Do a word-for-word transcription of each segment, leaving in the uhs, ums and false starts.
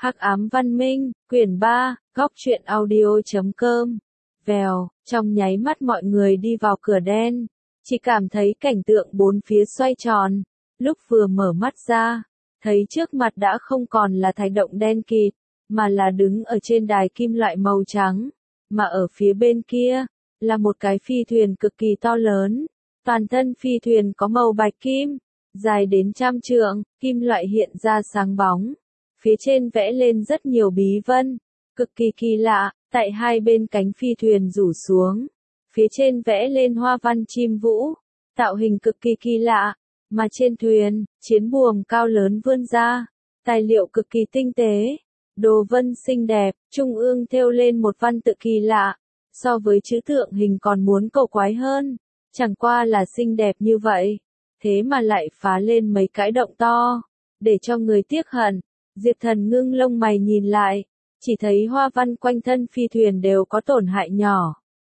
Hắc ám văn minh, quyển ba, góc truyện audio chấm com. Vèo, trong nháy mắt mọi người đi vào cửa đen, chỉ cảm thấy cảnh tượng bốn phía xoay tròn. Lúc vừa mở mắt ra, thấy trước mặt đã không còn là thạch động đen kịt, mà là đứng ở trên đài kim loại màu trắng, mà ở phía bên kia, là một cái phi thuyền cực kỳ to lớn. Toàn thân phi thuyền có màu bạch kim, dài đến trăm trượng, kim loại hiện ra sáng bóng. Phía trên vẽ lên rất nhiều bí vân, cực kỳ kỳ lạ, tại hai bên cánh phi thuyền rủ xuống. Phía trên vẽ lên hoa văn chim vũ, tạo hình cực kỳ kỳ lạ, mà trên thuyền, chiến buồm cao lớn vươn ra, tài liệu cực kỳ tinh tế, đồ vân xinh đẹp, trung ương thêu lên một văn tự kỳ lạ, so với chữ tượng hình còn muốn cầu quái hơn, chẳng qua là xinh đẹp như vậy, thế mà lại phá lên mấy cái động to, để cho người tiếc hận. Diệp Thần ngưng lông mày nhìn lại, chỉ thấy hoa văn quanh thân phi thuyền đều có tổn hại nhỏ.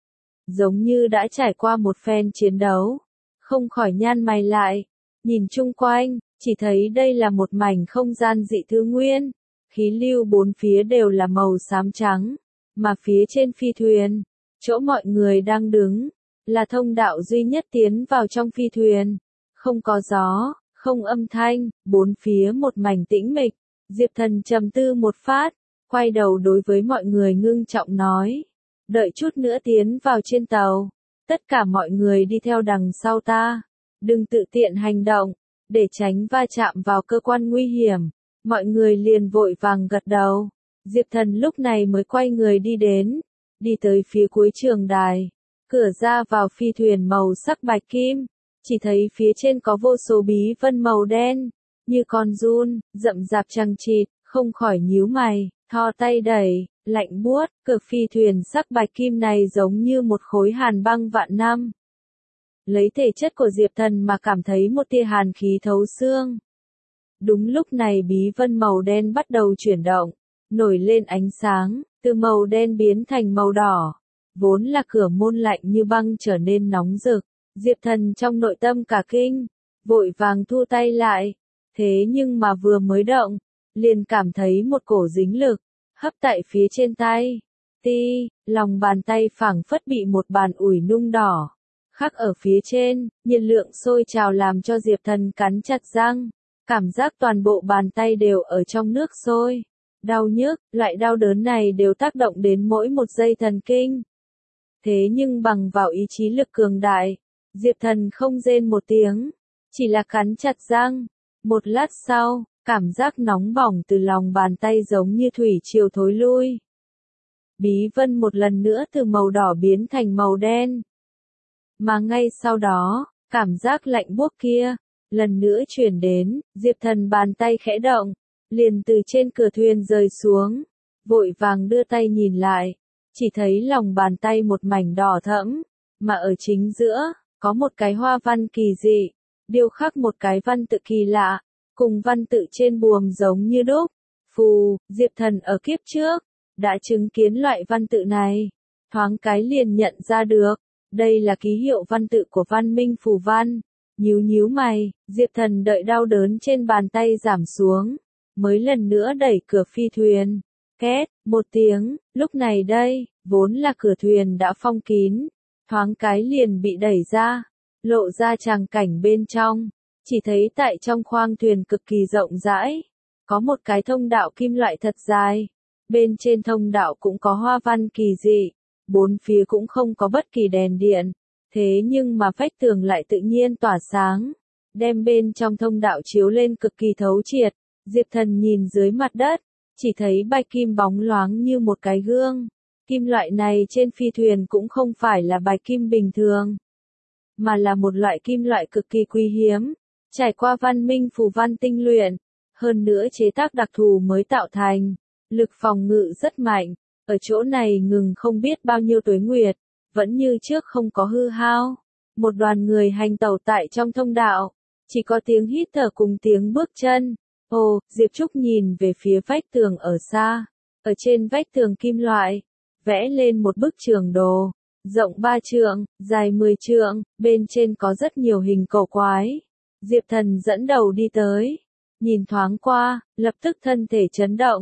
Giống như đã trải qua một phen chiến đấu, không khỏi nhăn mày lại, nhìn chung quanh, chỉ thấy đây là một mảnh không gian dị thứ nguyên, khí lưu bốn phía đều là màu xám trắng, mà phía trên phi thuyền, chỗ mọi người đang đứng, là thông đạo duy nhất tiến vào trong phi thuyền, không có gió, không âm thanh, bốn phía một mảnh tĩnh mịch. Diệp Thần trầm tư một phát, quay đầu đối với mọi người ngưng trọng nói, đợi chút nữa tiến vào trên tàu, tất cả mọi người đi theo đằng sau ta, đừng tự tiện hành động, để tránh va chạm vào cơ quan nguy hiểm. Mọi người liền vội vàng gật đầu. Diệp Thần lúc này mới quay người đi đến, đi tới phía cuối trường đài, cửa ra vào phi thuyền màu sắc bạch kim, chỉ thấy phía trên có vô số bí vân màu đen, như con giun, rậm rạp chằng chịt, không khỏi nhíu mày, thò tay đẩy, lạnh buốt, cửa phi thuyền sắc bạch kim này giống như một khối hàn băng vạn năm. Lấy thể chất của Diệp Thần mà cảm thấy một tia hàn khí thấu xương. Đúng lúc này bí vân màu đen bắt đầu chuyển động, nổi lên ánh sáng, từ màu đen biến thành màu đỏ. Vốn là cửa môn lạnh như băng trở nên nóng rực, Diệp Thần trong nội tâm cả kinh, vội vàng thu tay lại. Thế nhưng mà vừa mới động, liền cảm thấy một cổ dính lực, hấp tại phía trên tay. Ti, lòng bàn tay phảng phất bị một bàn ủi nung đỏ. Khắc ở phía trên, nhiệt lượng sôi trào làm cho Diệp Thần cắn chặt răng. Cảm giác toàn bộ bàn tay đều ở trong nước sôi. Đau nhức, loại đau đớn này đều tác động đến mỗi một dây thần kinh. Thế nhưng bằng vào ý chí lực cường đại, Diệp Thần không rên một tiếng, chỉ là cắn chặt răng. Một lát sau, cảm giác nóng bỏng từ lòng bàn tay giống như thủy triều thối lui. Bí vân một lần nữa từ màu đỏ biến thành màu đen. Mà ngay sau đó, cảm giác lạnh buốt kia, lần nữa chuyển đến, Diệp Thần bàn tay khẽ động, liền từ trên cửa thuyền rơi xuống, vội vàng đưa tay nhìn lại, chỉ thấy lòng bàn tay một mảnh đỏ thẫm, mà ở chính giữa, có một cái hoa văn kỳ dị. Điêu khắc một cái văn tự kỳ lạ, cùng văn tự trên buồm giống như đúc. Phù, Diệp Thần ở kiếp trước, đã chứng kiến loại văn tự này. Thoáng cái liền nhận ra được, đây là ký hiệu văn tự của văn minh phù văn. Nhíu nhíu mày, Diệp Thần đợi đau đớn trên bàn tay giảm xuống, mới lần nữa đẩy cửa phi thuyền. Két, một tiếng, lúc này đây, vốn là cửa thuyền đã phong kín, thoáng cái liền bị đẩy ra. Lộ ra tràng cảnh bên trong, chỉ thấy tại trong khoang thuyền cực kỳ rộng rãi, có một cái thông đạo kim loại thật dài, bên trên thông đạo cũng có hoa văn kỳ dị, bốn phía cũng không có bất kỳ đèn điện, thế nhưng mà vách tường lại tự nhiên tỏa sáng, đem bên trong thông đạo chiếu lên cực kỳ thấu triệt. Diệp Thần nhìn dưới mặt đất, chỉ thấy bạch kim bóng loáng như một cái gương, kim loại này trên phi thuyền cũng không phải là bạch kim bình thường, mà là một loại kim loại cực kỳ quý hiếm, trải qua văn minh phù văn tinh luyện, hơn nữa chế tác đặc thù mới tạo thành, lực phòng ngự rất mạnh, ở chỗ này ngừng không biết bao nhiêu tuế nguyệt, vẫn như trước không có hư hao. Một đoàn người hành tẩu tại trong thông đạo, chỉ có tiếng hít thở cùng tiếng bước chân. Ồ, Diệp Trúc nhìn về phía vách tường ở xa, ở trên vách tường kim loại, vẽ lên một bức trường đồ. Rộng ba trượng, dài mười trượng, bên trên có rất nhiều hình cổ quái. Diệp Thần dẫn đầu đi tới, nhìn thoáng qua, lập tức thân thể chấn động,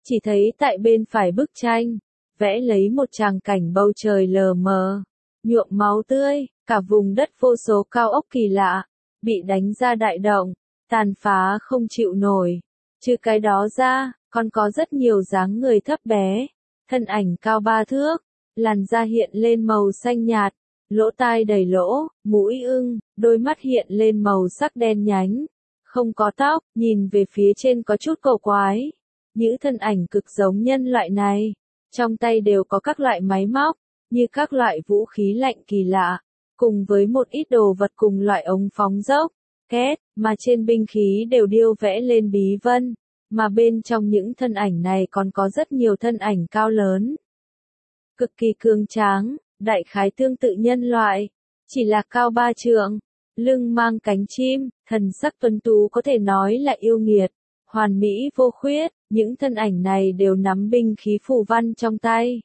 Chỉ thấy tại bên phải bức tranh, vẽ lấy một tràng cảnh bầu trời lờ mờ, nhuộm máu tươi, cả vùng đất vô số cao ốc kỳ lạ, bị đánh ra đại động, tàn phá không chịu nổi. Trừ cái đó ra, còn có rất nhiều dáng người thấp bé, thân ảnh cao ba thước, làn da hiện lên màu xanh nhạt, lỗ tai đầy lỗ, mũi ưng, đôi mắt hiện lên màu sắc đen nhánh, không có tóc, nhìn về phía trên có chút cổ quái. Những thân ảnh cực giống nhân loại này, trong tay đều có các loại máy móc, như các loại vũ khí lạnh kỳ lạ, cùng với một ít đồ vật cùng loại ống phóng dốc, két, mà trên binh khí đều điêu vẽ lên bí vân, mà bên trong những thân ảnh này còn có rất nhiều thân ảnh cao lớn. Cực kỳ cường tráng, đại khái tương tự nhân loại, chỉ là cao ba trượng, lưng mang cánh chim, thần sắc tuấn tú có thể nói là yêu nghiệt, hoàn mỹ vô khuyết, những thân ảnh này đều nắm binh khí phù văn trong tay.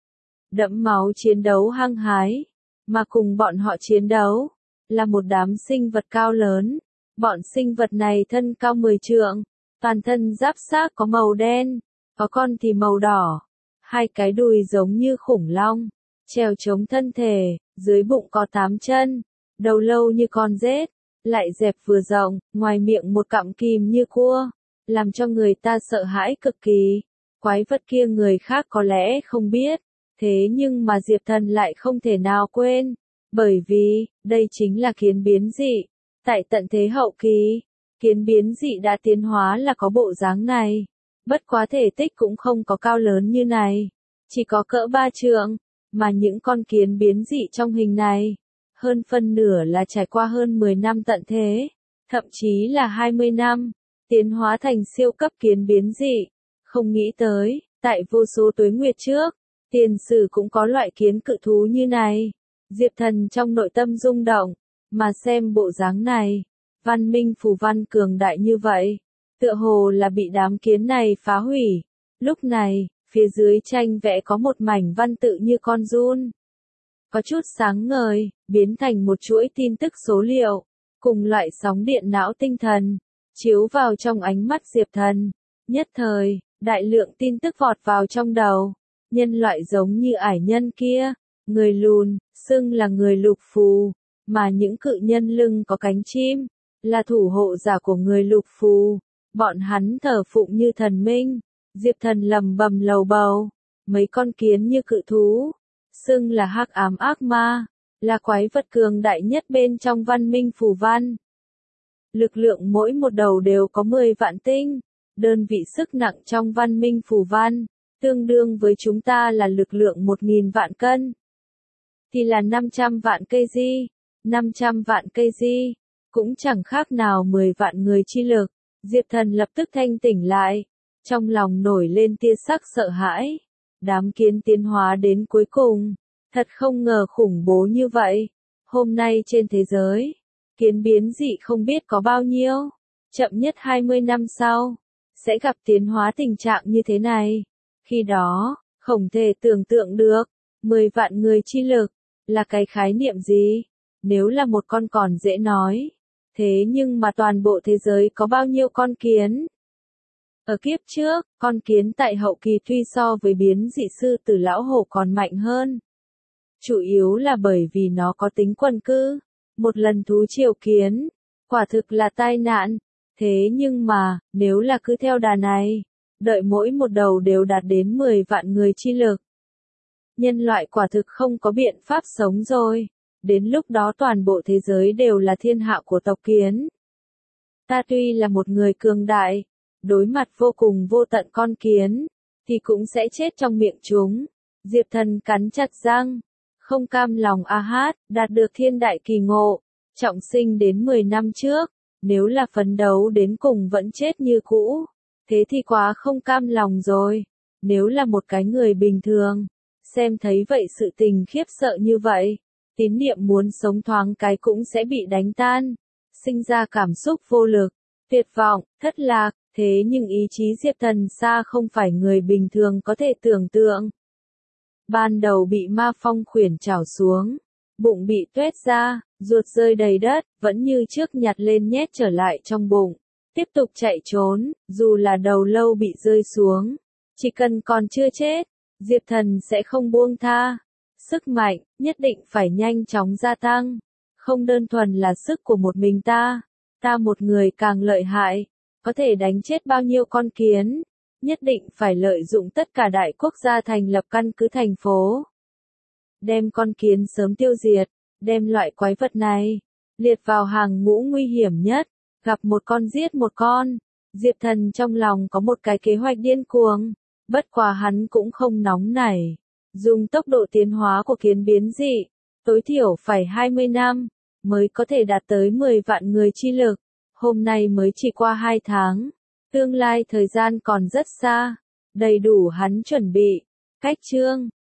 Đẫm máu chiến đấu hăng hái, mà cùng bọn họ chiến đấu, là một đám sinh vật cao lớn, bọn sinh vật này thân cao mười trượng, toàn thân giáp xác có màu đen, có con thì màu đỏ, hai cái đùi giống như khủng long, trèo chống thân thể, dưới bụng có tám chân, đầu lâu như con rết, lại dẹp vừa rộng, ngoài miệng một cặm kìm như cua, làm cho người ta sợ hãi cực kỳ. Quái vật kia người khác có lẽ không biết, thế nhưng mà Diệp Thần lại không thể nào quên, bởi vì, đây chính là kiến biến dị. Tại tận thế hậu kỳ, kiến biến dị đã tiến hóa là có bộ dáng này, bất quá thể tích cũng không có cao lớn như này, chỉ có cỡ ba trượng, mà những con kiến biến dị trong hình này, hơn phân nửa là trải qua hơn mười năm tận thế, thậm chí là hai mươi năm, tiến hóa thành siêu cấp kiến biến dị. Không nghĩ tới, tại vô số tuế nguyệt trước, tiền sử cũng có loại kiến cự thú như này. Diệp Thần trong nội tâm rung động, mà xem bộ dáng này, văn minh phù văn cường đại như vậy, tựa hồ là bị đám kiến này phá hủy. Lúc này, phía dưới tranh vẽ có một mảnh văn tự như con giun, có chút sáng ngời, biến thành một chuỗi tin tức số liệu, cùng loại sóng điện não tinh thần, chiếu vào trong ánh mắt Diệp Thần. Nhất thời, đại lượng tin tức vọt vào trong đầu. Nhân loại giống như ải nhân kia, người lùn, xưng là người lục phù, mà những cự nhân lưng có cánh chim, là thủ hộ giả của người lục phù. Bọn hắn thờ phụng như thần minh. Diệp Thần lầm bầm lầu bầu, mấy con kiến như cự thú, xưng là hắc ám ác ma, là quái vật cường đại nhất bên trong văn minh phù văn. Lực lượng mỗi một đầu đều có mười vạn tinh, đơn vị sức nặng trong văn minh phù văn, tương đương với chúng ta là lực lượng một nghìn vạn cân, thì là năm trăm vạn cây di, năm trăm vạn cây di, cũng chẳng khác nào mười vạn người chi lực. Diệp Thần lập tức thanh tỉnh lại, trong lòng nổi lên tia sắc sợ hãi. Đám kiến tiến hóa đến cuối cùng, thật không ngờ khủng bố như vậy. Hôm nay trên thế giới, kiến biến dị không biết có bao nhiêu, chậm nhất hai mươi năm sau, sẽ gặp tiến hóa tình trạng như thế này. Khi đó, không thể tưởng tượng được, mười vạn người chi lực, là cái khái niệm gì? Nếu là một con còn dễ nói. Thế nhưng mà toàn bộ thế giới có bao nhiêu con kiến? Ở kiếp trước, con kiến tại hậu kỳ tuy so với biến dị sư tử lão hổ còn mạnh hơn. Chủ yếu là bởi vì nó có tính quần cư. Một lần thú triều kiến, quả thực là tai nạn. Thế nhưng mà, nếu là cứ theo đà này, đợi mỗi một đầu đều đạt đến mười vạn người chi lực. Nhân loại quả thực không có biện pháp sống rồi. Đến lúc đó toàn bộ thế giới đều là thiên hạ của tộc kiến. Ta tuy là một người cường đại, đối mặt vô cùng vô tận con kiến, thì cũng sẽ chết trong miệng chúng. Diệp Thần cắn chặt răng, không cam lòng a hát, đạt được thiên đại kỳ ngộ, trọng sinh đến mười năm trước, nếu là phấn đấu đến cùng vẫn chết như cũ, thế thì quá không cam lòng rồi. Nếu là một cái người bình thường, xem thấy vậy sự tình khiếp sợ như vậy, tín niệm muốn sống thoáng cái cũng sẽ bị đánh tan, sinh ra cảm xúc vô lực, tuyệt vọng, thất lạc. Thế nhưng ý chí Diệp Thần xa không phải người bình thường có thể tưởng tượng. Ban đầu bị ma phong khuyển trảo xuống, bụng bị tuét ra, ruột rơi đầy đất, vẫn như trước nhặt lên nhét trở lại trong bụng, tiếp tục chạy trốn, dù là đầu lâu bị rơi xuống, Chỉ cần còn chưa chết, Diệp Thần sẽ không buông tha. Sức mạnh, nhất định phải nhanh chóng gia tăng. Không đơn thuần là sức của một mình ta. Ta một người càng lợi hại, có thể đánh chết bao nhiêu con kiến. Nhất định phải lợi dụng tất cả đại quốc gia thành lập căn cứ thành phố. Đem con kiến sớm tiêu diệt, đem loại quái vật này liệt vào hàng ngũ nguy hiểm nhất, gặp một con giết một con. Diệp Thần trong lòng có một cái kế hoạch điên cuồng, bất quá hắn cũng không nóng nảy. Dùng tốc độ tiến hóa của kiến biến dị, tối thiểu phải hai mươi năm, mới có thể đạt tới mười vạn người chi lực. Hôm nay mới chỉ qua hai tháng, tương lai thời gian còn rất xa, đầy đủ hắn chuẩn bị. Cách chương